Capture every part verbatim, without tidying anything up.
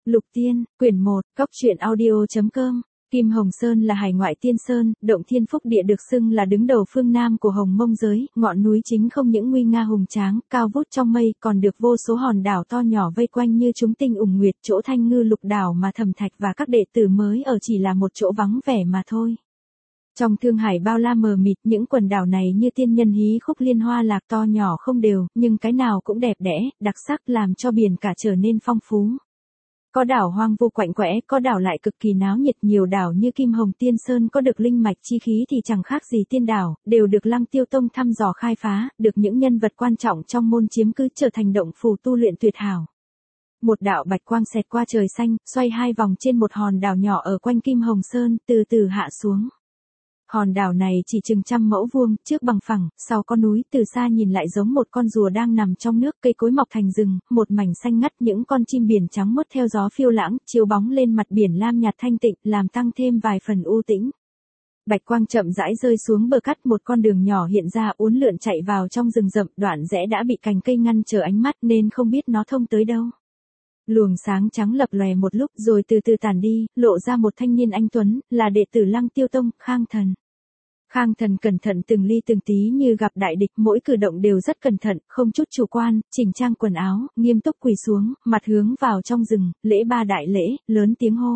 Lục Tiên, quyển một, cóc truyện audio chấm com. Kim Hồng Sơn là hải ngoại tiên sơn, động thiên phúc địa được xưng là đứng đầu phương Nam của Hồng Mông giới, ngọn núi chính không những nguy nga hùng tráng, cao vút trong mây, còn được vô số hòn đảo to nhỏ vây quanh như chúng tinh ủng nguyệt, chỗ Thanh Ngư Lục đảo mà Thẩm Thạch và các đệ tử mới ở chỉ là một chỗ vắng vẻ mà thôi. Trong thương hải bao la mờ mịt, những quần đảo này như tiên nhân hí khúc liên hoa lạc, to nhỏ không đều, nhưng cái nào cũng đẹp đẽ, đặc sắc, làm cho biển cả trở nên phong phú. Có đảo hoang vu quạnh quẽ, có đảo lại cực kỳ náo nhiệt, nhiều đảo như Kim Hồng Tiên Sơn có được linh mạch chi khí thì chẳng khác gì tiên đảo, đều được Lăng Tiêu Tông thăm dò khai phá, được những nhân vật quan trọng trong môn chiếm cứ, trở thành động phủ tu luyện tuyệt hảo. Một đạo bạch quang xẹt qua trời xanh, xoay hai vòng trên một hòn đảo nhỏ ở quanh Kim Hồng Sơn, từ từ hạ xuống. Hòn đảo này chỉ chừng trăm mẫu vuông, trước bằng phẳng, sau có núi, từ xa nhìn lại giống một con rùa đang nằm trong nước, cây cối mọc thành rừng, một mảnh xanh ngắt, những con chim biển trắng muốt theo gió phiêu lãng, chiếu bóng lên mặt biển lam nhạt thanh tịnh, làm tăng thêm vài phần u tĩnh. Bạch quang chậm rãi rơi xuống bờ cát, một con đường nhỏ hiện ra, uốn lượn chạy vào trong rừng rậm, đoạn rẽ đã bị cành cây ngăn trở ánh mắt nên không biết nó thông tới đâu. Luồng sáng trắng lập lòe một lúc rồi từ từ tản đi, lộ ra một thanh niên anh tuấn, là đệ tử Lăng Tiêu Tông, Khang Thần. Khang Thần cẩn thận từng ly từng tí như gặp đại địch, mỗi cử động đều rất cẩn thận, không chút chủ quan, chỉnh trang quần áo, nghiêm túc quỳ xuống, mặt hướng vào trong rừng, lễ ba đại lễ, lớn tiếng hô.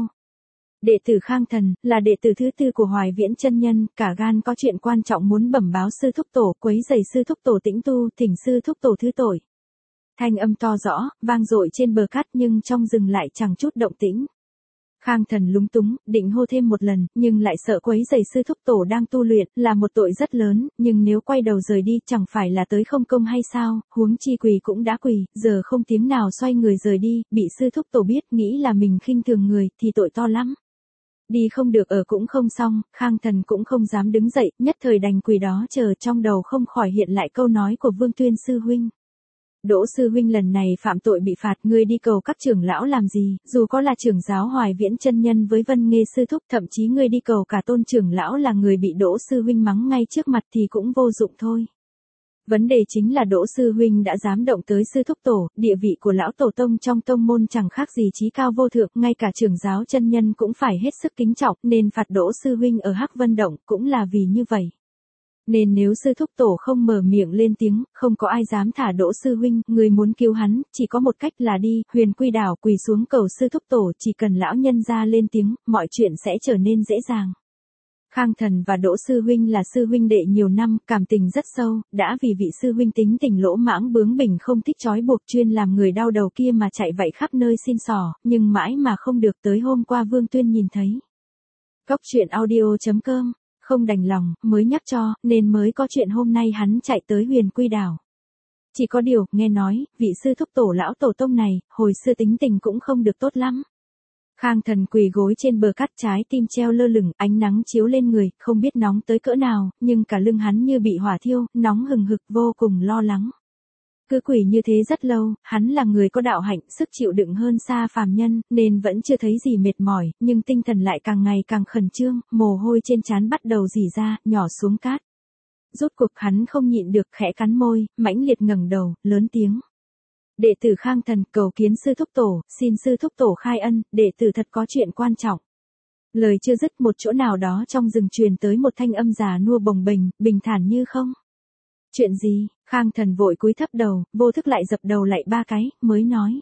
Đệ tử Khang Thần, là đệ tử thứ tư của Hoài Viễn chân nhân, cả gan có chuyện quan trọng muốn bẩm báo sư thúc tổ, quấy rầy sư thúc tổ tĩnh tu, thỉnh sư thúc tổ thứ tội. Thanh âm to rõ, vang dội trên bờ cát nhưng trong rừng lại chẳng chút động tĩnh. Khang Thần lúng túng, định hô thêm một lần, nhưng lại sợ quấy rầy sư thúc tổ đang tu luyện, là một tội rất lớn, nhưng nếu quay đầu rời đi chẳng phải là tới không công hay sao, huống chi quỳ cũng đã quỳ, giờ không tiếng nào xoay người rời đi, bị sư thúc tổ biết, nghĩ là mình khinh thường người, thì tội to lắm. Đi không được ở cũng không xong, Khang Thần cũng không dám đứng dậy, nhất thời đành quỳ đó chờ, trong đầu không khỏi hiện lại câu nói của Vương Tuyên sư huynh. Đỗ sư huynh lần này phạm tội bị phạt, ngươi đi cầu các trưởng lão làm gì, dù có là trưởng giáo Hoài Viễn chân nhân với Vân Nghê sư thúc, thậm chí ngươi đi cầu cả Tôn trưởng lão là người bị Đỗ sư huynh mắng ngay trước mặt thì cũng vô dụng thôi. Vấn đề chính là Đỗ sư huynh đã dám động tới sư thúc tổ, địa vị của lão tổ tông trong tông môn chẳng khác gì chí cao vô thượng, ngay cả trưởng giáo chân nhân cũng phải hết sức kính trọng, nên phạt Đỗ sư huynh ở Hắc Vân Động cũng là vì như vậy. Nên nếu sư thúc tổ không mở miệng lên tiếng, không có ai dám thả Đỗ sư huynh, người muốn cứu hắn, chỉ có một cách là đi, Huyền Quy đảo quỳ xuống cầu sư thúc tổ, chỉ cần lão nhân ra lên tiếng, mọi chuyện sẽ trở nên dễ dàng. Khang Thần và Đỗ sư huynh là sư huynh đệ nhiều năm, cảm tình rất sâu, đã vì vị sư huynh tính tình lỗ mãng bướng bỉnh không thích trói buộc, chuyên làm người đau đầu kia mà chạy vậy khắp nơi xin xỏ, nhưng mãi mà không được, tới hôm qua Vương Tuyên nhìn thấy. Cóc truyện audio chấm com. Không đành lòng, mới nhắc cho, nên mới có chuyện hôm nay hắn chạy tới Huyền Quy đảo. Chỉ có điều, nghe nói, vị sư thúc tổ lão tổ tông này, hồi xưa tính tình cũng không được tốt lắm. Khang Thần quỳ gối trên bờ cát, trái tim treo lơ lửng, ánh nắng chiếu lên người, không biết nóng tới cỡ nào, nhưng cả lưng hắn như bị hỏa thiêu, nóng hừng hực, vô cùng lo lắng. Cứ quỳ như thế rất lâu, hắn là người có đạo hạnh, sức chịu đựng hơn xa phàm nhân, nên vẫn chưa thấy gì mệt mỏi, nhưng tinh thần lại càng ngày càng khẩn trương, mồ hôi trên trán bắt đầu rỉ ra, nhỏ xuống cát. Rốt cuộc hắn không nhịn được, khẽ cắn môi, mãnh liệt ngẩng đầu, lớn tiếng. Đệ tử Khang Thần cầu kiến sư thúc tổ, xin sư thúc tổ khai ân, đệ tử thật có chuyện quan trọng. Lời chưa dứt, một chỗ nào đó trong rừng truyền tới một thanh âm già nua bồng bềnh, bình thản như không. Chuyện gì? Khang Thần vội cúi thấp đầu, vô thức lại dập đầu lại ba cái, mới nói.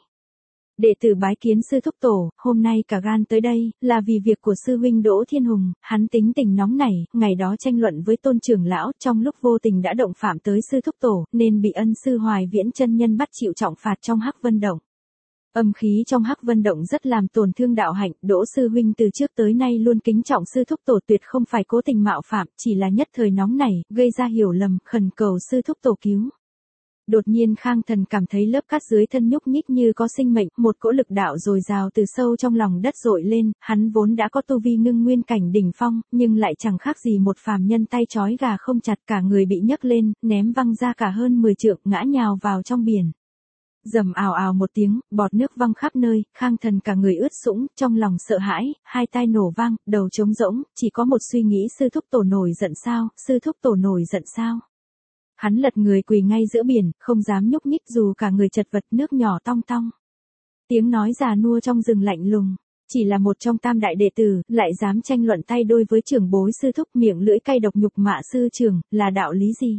Đệ tử bái kiến sư thúc tổ, hôm nay cả gan tới đây, là vì việc của sư huynh Đỗ Thiên Hùng, hắn tính tình nóng nảy, ngày đó tranh luận với Tôn trưởng lão, trong lúc vô tình đã động phạm tới sư thúc tổ, nên bị ân sư Hoài Viễn chân nhân bắt chịu trọng phạt trong Hắc Vân Động. Âm khí trong Hắc Vân Động rất làm tổn thương đạo hạnh, Đỗ sư huynh từ trước tới nay luôn kính trọng sư thúc tổ, tuyệt không phải cố tình mạo phạm, chỉ là nhất thời nóng nảy, gây ra hiểu lầm, khẩn cầu sư thúc tổ cứu. Đột nhiên Khang Thần cảm thấy lớp cát dưới thân nhúc nhích như có sinh mệnh, một cỗ lực đạo dồi dào từ sâu trong lòng đất dội lên, hắn vốn đã có tu vi ngưng nguyên cảnh đỉnh phong, nhưng lại chẳng khác gì một phàm nhân tay trói gà không chặt, cả người bị nhấc lên, ném văng ra cả hơn mười trượng, ngã nhào vào trong biển. Rầm ào ào một tiếng, bọt nước văng khắp nơi, Khang Thần cả người ướt sũng, trong lòng sợ hãi, hai tai nổ vang, đầu trống rỗng, chỉ có một suy nghĩ, sư thúc tổ nổi giận sao, sư thúc tổ nổi giận sao. Hắn lật người quỳ ngay giữa biển, không dám nhúc nhích dù cả người chật vật, nước nhỏ tong tong. Tiếng nói già nua trong rừng lạnh lùng. Chỉ là một trong tam đại đệ tử, lại dám tranh luận tay đôi với trưởng bối sư thúc, miệng lưỡi cay độc nhục mạ sư trưởng, là đạo lý gì?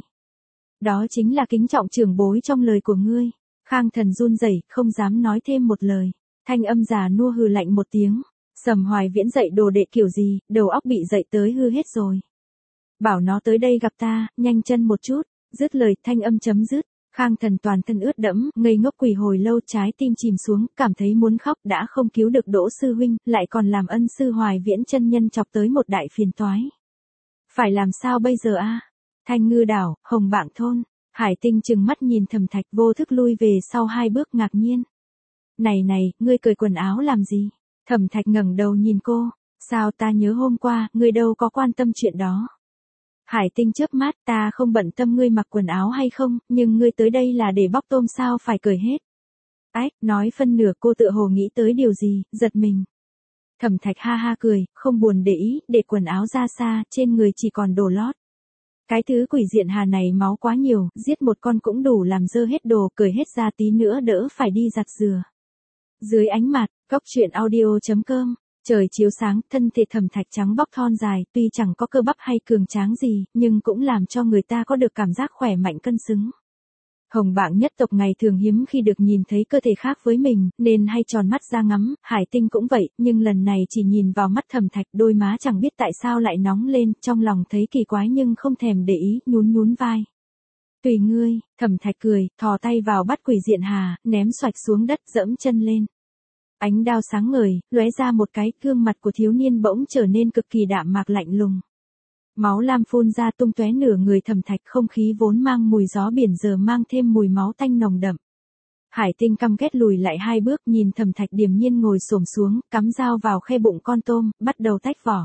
Đó chính là kính trọng trưởng bối trong lời của ngươi. Khang Thần run rẩy, không dám nói thêm một lời. Thanh âm già nua hừ lạnh một tiếng. Sầm Hoài Viễn dạy đồ đệ kiểu gì, đầu óc bị dạy tới hư hết rồi. Bảo nó tới đây gặp ta, nhanh chân một chút. Dứt lời, thanh âm chấm dứt. Khang Thần toàn thân ướt đẫm, ngây ngốc quỳ hồi lâu, trái tim chìm xuống, cảm thấy muốn khóc, đã không cứu được Đỗ sư huynh, lại còn làm ân sư Hoài Viễn chân nhân chọc tới một đại phiền toái. Phải làm sao bây giờ a? Thanh Ngư đảo, Hồng Bảng thôn. Hải Tinh trừng mắt nhìn Thẩm Thạch, vô thức lui về sau hai bước ngạc nhiên. Này này, ngươi cởi quần áo làm gì? Thẩm Thạch ngẩng đầu nhìn cô. Sao ta nhớ hôm qua, ngươi đâu có quan tâm chuyện đó. Hải Tinh chớp mắt, ta không bận tâm ngươi mặc quần áo hay không, nhưng ngươi tới đây là để bóc tôm sao phải cởi hết. Ách, nói phân nửa cô tự hồ nghĩ tới điều gì, giật mình. Thẩm Thạch ha ha cười, không buồn để ý, để quần áo ra xa, trên người chỉ còn đồ lót. Cái thứ quỷ diện hà này máu quá nhiều, giết một con cũng đủ làm dơ hết đồ, cởi hết ra tí nữa đỡ phải đi giặt dừa. Dưới ánh mặt, cốc truyện audio chấm com. Trời chiếu sáng, thân thể Thẩm Thạch trắng bóc thon dài, tuy chẳng có cơ bắp hay cường tráng gì, nhưng cũng làm cho người ta có được cảm giác khỏe mạnh cân xứng. Hồng Bảng nhất tộc ngày thường hiếm khi được nhìn thấy cơ thể khác với mình, nên hay tròn mắt ra ngắm, Hải Tinh cũng vậy, nhưng lần này chỉ nhìn vào mắt Thẩm Thạch, đôi má chẳng biết tại sao lại nóng lên, trong lòng thấy kỳ quái nhưng không thèm để ý, nhún nhún vai. Tùy ngươi, Thẩm Thạch cười, thò tay vào bắt quỷ diện hà, ném xoạch xuống đất, dẫm chân lên. Ánh đao sáng ngời, lóe ra một cái, gương mặt của thiếu niên bỗng trở nên cực kỳ đạm mạc lạnh lùng. Máu lam phun ra tung tóe nửa người Thẩm Thạch, không khí vốn mang mùi gió biển giờ mang thêm mùi máu tanh nồng đậm. Hải Tinh căm ghét lùi lại hai bước, nhìn Thẩm Thạch điềm nhiên ngồi xổm xuống, cắm dao vào khe bụng con tôm, bắt đầu tách vỏ.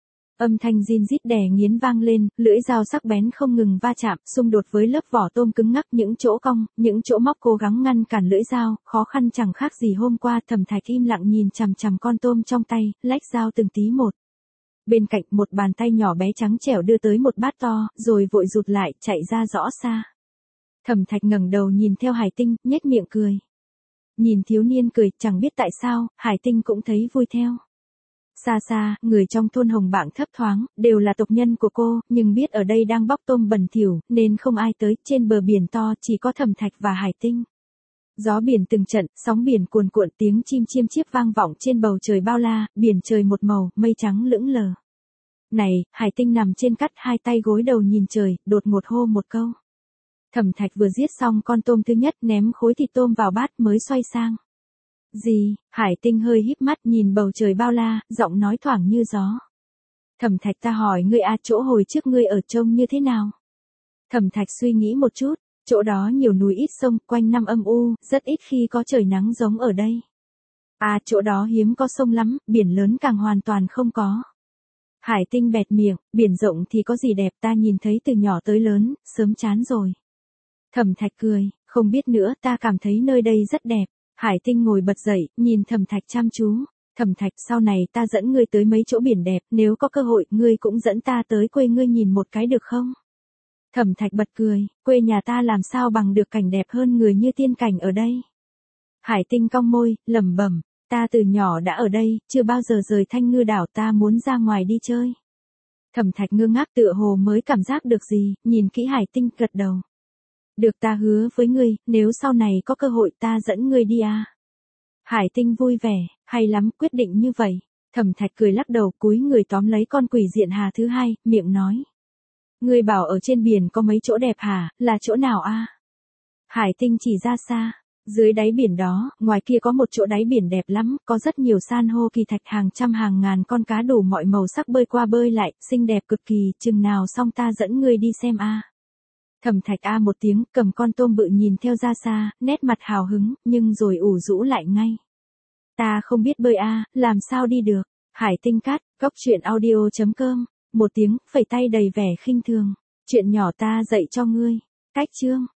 Âm thanh rin rít đè nghiến vang lên, lưỡi dao sắc bén không ngừng va chạm, xung đột với lớp vỏ tôm cứng ngắc, những chỗ cong, những chỗ móc cố gắng ngăn cản lưỡi dao, khó khăn chẳng khác gì hôm qua. Thẩm Thạch im lặng nhìn chằm chằm con tôm trong tay, lách dao từng tí một. Bên cạnh, một bàn tay nhỏ bé trắng trẻo đưa tới một bát to, rồi vội rụt lại, chạy ra rõ xa. Thẩm Thạch ngẩng đầu nhìn theo Hải Tinh, nhếch miệng cười. Nhìn thiếu niên cười, chẳng biết tại sao, Hải Tinh cũng thấy vui theo. Xa xa, người trong thôn Hồng Bảng thấp thoáng, đều là tộc nhân của cô, nhưng biết ở đây đang bóc tôm bẩn thỉu, nên không ai tới, trên bờ biển to chỉ có Thẩm Thạch và Hải Tinh. Gió biển từng trận, sóng biển cuồn cuộn, tiếng chim chiêm chiếp vang vọng trên bầu trời bao la, biển trời một màu, mây trắng lững lờ. Này, Hải Tinh nằm trên cát, hai tay gối đầu nhìn trời, đột ngột hô một câu. Thẩm Thạch vừa giết xong con tôm thứ nhất, ném khối thịt tôm vào bát mới xoay sang. Gì? Hải Tinh hơi híp mắt nhìn bầu trời bao la, giọng nói thoảng như gió. Thẩm Thạch, ta hỏi ngươi a, chỗ hồi trước ngươi ở trông như thế nào? Thẩm Thạch suy nghĩ một chút, chỗ đó nhiều núi ít sông, quanh năm âm u, rất ít khi có trời nắng giống ở đây. À, chỗ đó hiếm có sông lắm, biển lớn càng hoàn toàn không có. Hải Tinh bẹt miệng, biển rộng thì có gì đẹp, ta nhìn thấy từ nhỏ tới lớn, sớm chán rồi. Thẩm Thạch cười, không biết nữa, ta cảm thấy nơi đây rất đẹp. Hải Tinh ngồi bật dậy, nhìn Thẩm Thạch chăm chú. Thẩm Thạch, sau này ta dẫn ngươi tới mấy chỗ biển đẹp, nếu có cơ hội, ngươi cũng dẫn ta tới quê ngươi nhìn một cái được không? Thẩm Thạch bật cười, quê nhà ta làm sao bằng được cảnh đẹp hơn người như tiên cảnh ở đây. Hải Tinh cong môi, lẩm bẩm, ta từ nhỏ đã ở đây, chưa bao giờ rời Thanh Ngư đảo, ta muốn ra ngoài đi chơi. Thẩm Thạch ngơ ngác tựa hồ mới cảm giác được gì, nhìn kỹ Hải Tinh, gật đầu. Được, ta hứa với ngươi, nếu sau này có cơ hội ta dẫn ngươi đi à. Hải Tinh vui vẻ, hay lắm, quyết định như vậy. Thẩm Thạch cười lắc đầu, cúi người tóm lấy con quỷ diện hà thứ hai, miệng nói. Ngươi bảo ở trên biển có mấy chỗ đẹp hả, là chỗ nào a? À? Hải Tinh chỉ ra xa, dưới đáy biển đó, ngoài kia có một chỗ đáy biển đẹp lắm, có rất nhiều san hô kỳ thạch, hàng trăm hàng ngàn con cá đủ mọi màu sắc bơi qua bơi lại, xinh đẹp cực kỳ, chừng nào xong ta dẫn ngươi đi xem a. À. Thẩm Thạch a một tiếng, cầm con tôm bự nhìn theo ra xa, nét mặt hào hứng, nhưng rồi ủ rũ lại ngay. Ta không biết bơi a, à, làm sao đi được. Hải Tinh cắt, cốc truyện audio chấm com. Một tiếng, phẩy tay đầy vẻ khinh thường. Chuyện nhỏ ta dạy cho ngươi. Cách chương.